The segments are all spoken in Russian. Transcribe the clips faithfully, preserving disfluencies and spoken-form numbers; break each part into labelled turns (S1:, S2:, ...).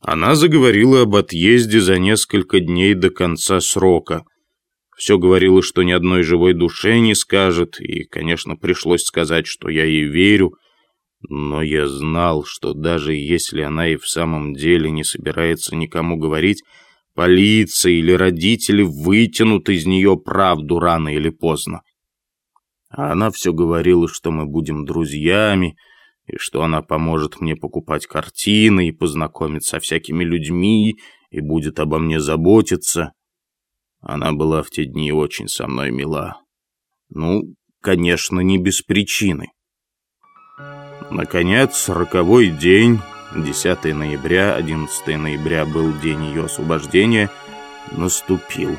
S1: Она заговорила об отъезде за несколько дней до конца срока. Все говорила, что ни одной живой душе не скажет, и, конечно, пришлось сказать, что я ей верю, но я знал, что даже если она и в самом деле не собирается никому говорить, полиция или родители вытянут из нее правду рано или поздно. А она все говорила, что мы будем друзьями, и что она поможет мне покупать картины и познакомит со всякими людьми, и будет обо мне заботиться. Она была в те дни очень со мной мила. Ну, конечно, не без причины. Наконец, роковой день, десятое ноября, одиннадцатое ноября был день ее освобождения, наступил.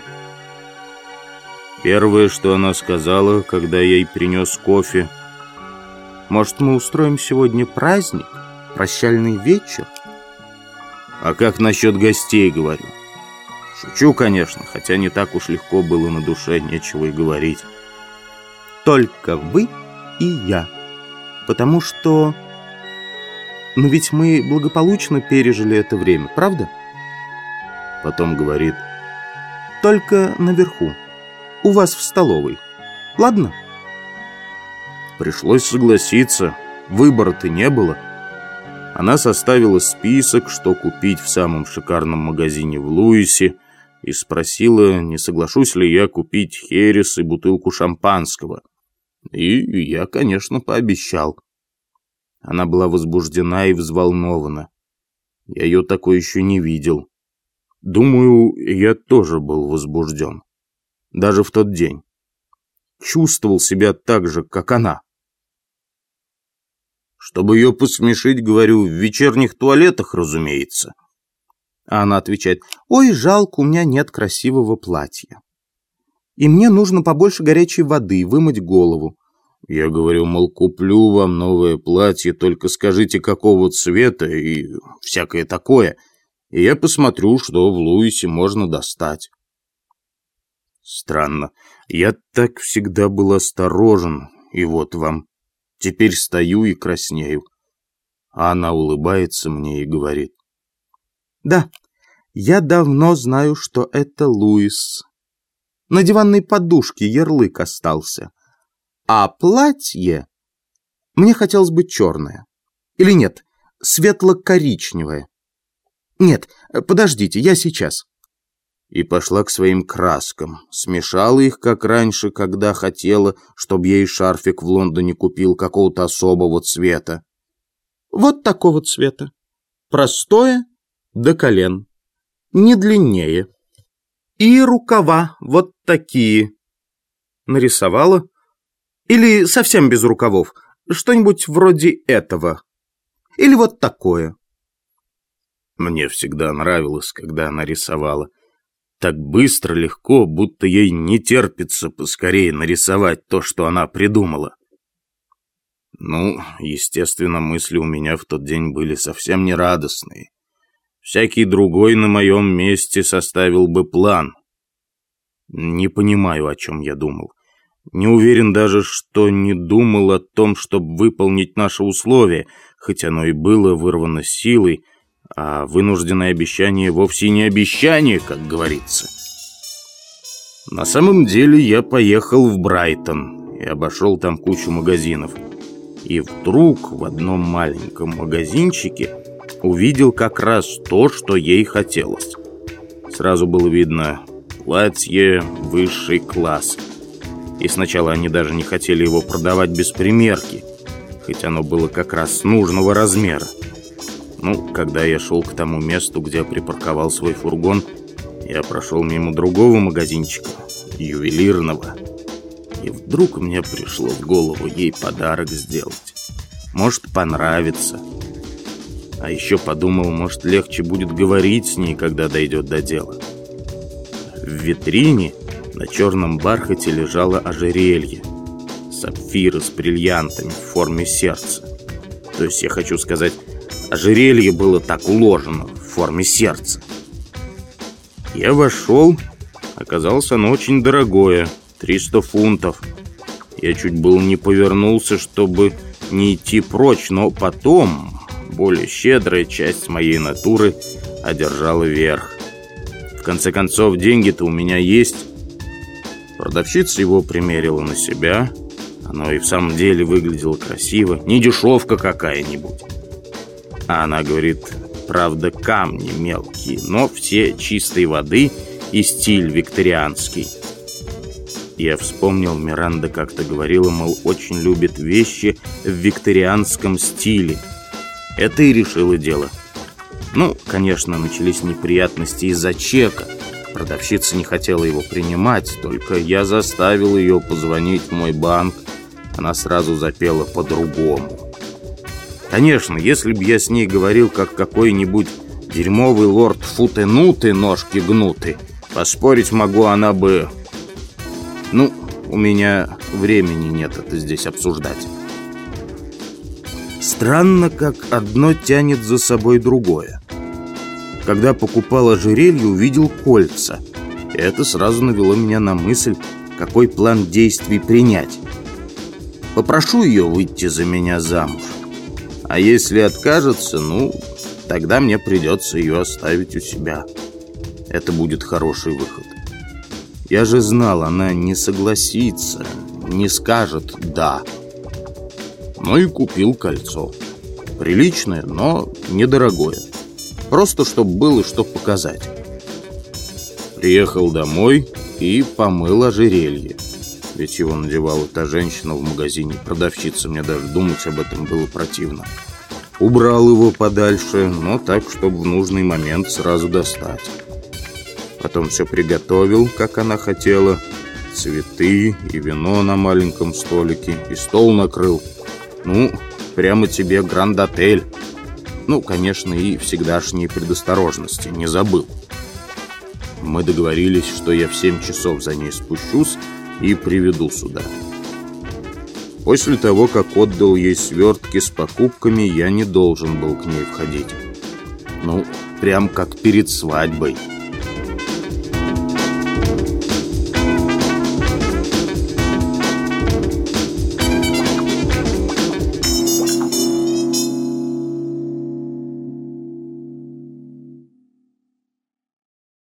S1: Первое, что она сказала, когда я ей принес кофе: «Может, мы устроим сегодня праздник, прощальный вечер?» «А как насчет гостей?» — говорю. Шучу, конечно, хотя не так уж легко было на душе, нечего и говорить. «Только вы и я. Потому что... Ну ведь мы благополучно пережили это время, правда?» Потом говорит: «Только наверху, у вас в столовой. Ладно?» Пришлось согласиться, выбора-то не было. Она составила список, что купить в самом шикарном магазине в Луисе, и спросила, не соглашусь ли я купить херес и бутылку шампанского. И я, конечно, пообещал. Она была возбуждена и взволнована. Я ее такой еще не видел. Думаю, я тоже был возбужден. Даже в тот день. Чувствовал себя так же, как она. Чтобы ее посмешить, говорю, в вечерних туалетах, разумеется. А она отвечает: «Ой, жалко, у меня нет красивого платья. И мне нужно побольше горячей воды, вымыть голову». Я говорю, мол, куплю вам новое платье, только скажите, какого цвета и всякое такое, и я посмотрю, что в Луисе можно достать. Странно, я так всегда был осторожен, и вот вам. Теперь стою и краснею. А она улыбается мне и говорит: «Да, я давно знаю, что это Луис. На диванной подушке ярлык остался. А платье мне хотелось бы черное. Или нет, светло-коричневое. Нет, подождите, я сейчас». И пошла к своим краскам. Смешала их, как раньше, когда хотела, чтобы ей шарфик в Лондоне купил какого-то особого цвета. Вот такого цвета. Простое до колен. Не длиннее. И рукава вот такие. Нарисовала. Или совсем без рукавов. Что-нибудь вроде этого. Или вот такое. Мне всегда нравилось, когда она рисовала. Так быстро, легко, будто ей не терпится поскорее нарисовать то, что она придумала. Ну, естественно, мысли у меня в тот день были совсем не радостные. Всякий другой на моем месте составил бы план. Не понимаю, о чем я думал. Не уверен даже, что не думал о том, чтобы выполнить наше условие, хоть оно и было вырвано силой, а вынужденное обещание вовсе не обещание, как говорится. На самом деле я поехал в Брайтон и обошел там кучу магазинов. И вдруг в одном маленьком магазинчике увидел как раз то, что ей хотелось. Сразу было видно: платье высший класс. И сначала они даже не хотели его продавать без примерки, хоть оно было как раз нужного размера. Ну, когда я шел к тому месту, где припарковал свой фургон, я прошел мимо другого магазинчика, ювелирного. И вдруг мне пришло в голову ей подарок сделать. Может, понравится. А еще подумал, может, легче будет говорить с ней, когда дойдет до дела. В витрине на черном бархате лежало ожерелье. Сапфиры с бриллиантами в форме сердца. То есть, я хочу сказать, ожерелье было так уложено в форме сердца. Я вошел. Оказалось, оно очень дорогое. триста фунтов. Я чуть было не повернулся, чтобы не идти прочь, но потом более щедрая часть моей натуры одержала верх. В конце концов, деньги-то у меня есть. Продавщица его примерила на себя. Оно и в самом деле выглядело красиво. Не дешевка какая-нибудь. А она говорит, правда, камни мелкие, но все чистой воды и стиль викторианский. Я вспомнил, Миранда как-то говорила, мол, очень любит вещи в викторианском стиле. Это и решило дело. Ну, конечно, начались неприятности из-за чека. Продавщица не хотела его принимать, только я заставил ее позвонить в мой банк. Она сразу запела по-другому. Конечно, если бы я с ней говорил, как какой-нибудь дерьмовый лорд Футенуты, ножки гнуты, поспорить могу, она бы... Ну, у меня времени нет это здесь обсуждать. Странно, как одно тянет за собой другое. Когда покупал ожерелье, увидел кольца. И это сразу навело меня на мысль, какой план действий принять. Попрошу ее выйти за меня замуж. А если откажется, ну, тогда мне придется ее оставить у себя. Это будет хороший выход. Я же знал, она не согласится, не скажет «да». Ну и купил кольцо. Приличное, но недорогое. Просто чтобы было что показать. Приехал домой и помыл ожерелье. Ведь его надевала та женщина в магазине. Продавщица, мне даже думать об этом было противно. Убрал его подальше, но так, чтобы в нужный момент сразу достать. Потом все приготовил, как она хотела. Цветы и вино на маленьком столике. И стол накрыл. Ну, прямо тебе гранд-отель. Ну, конечно, и всегдашние предосторожности не забыл. Мы договорились, что я в семь часов за ней спущусь и приведу сюда. После того, как отдал ей свертки с покупками, я не должен был к ней входить. Ну, прям как перед свадьбой.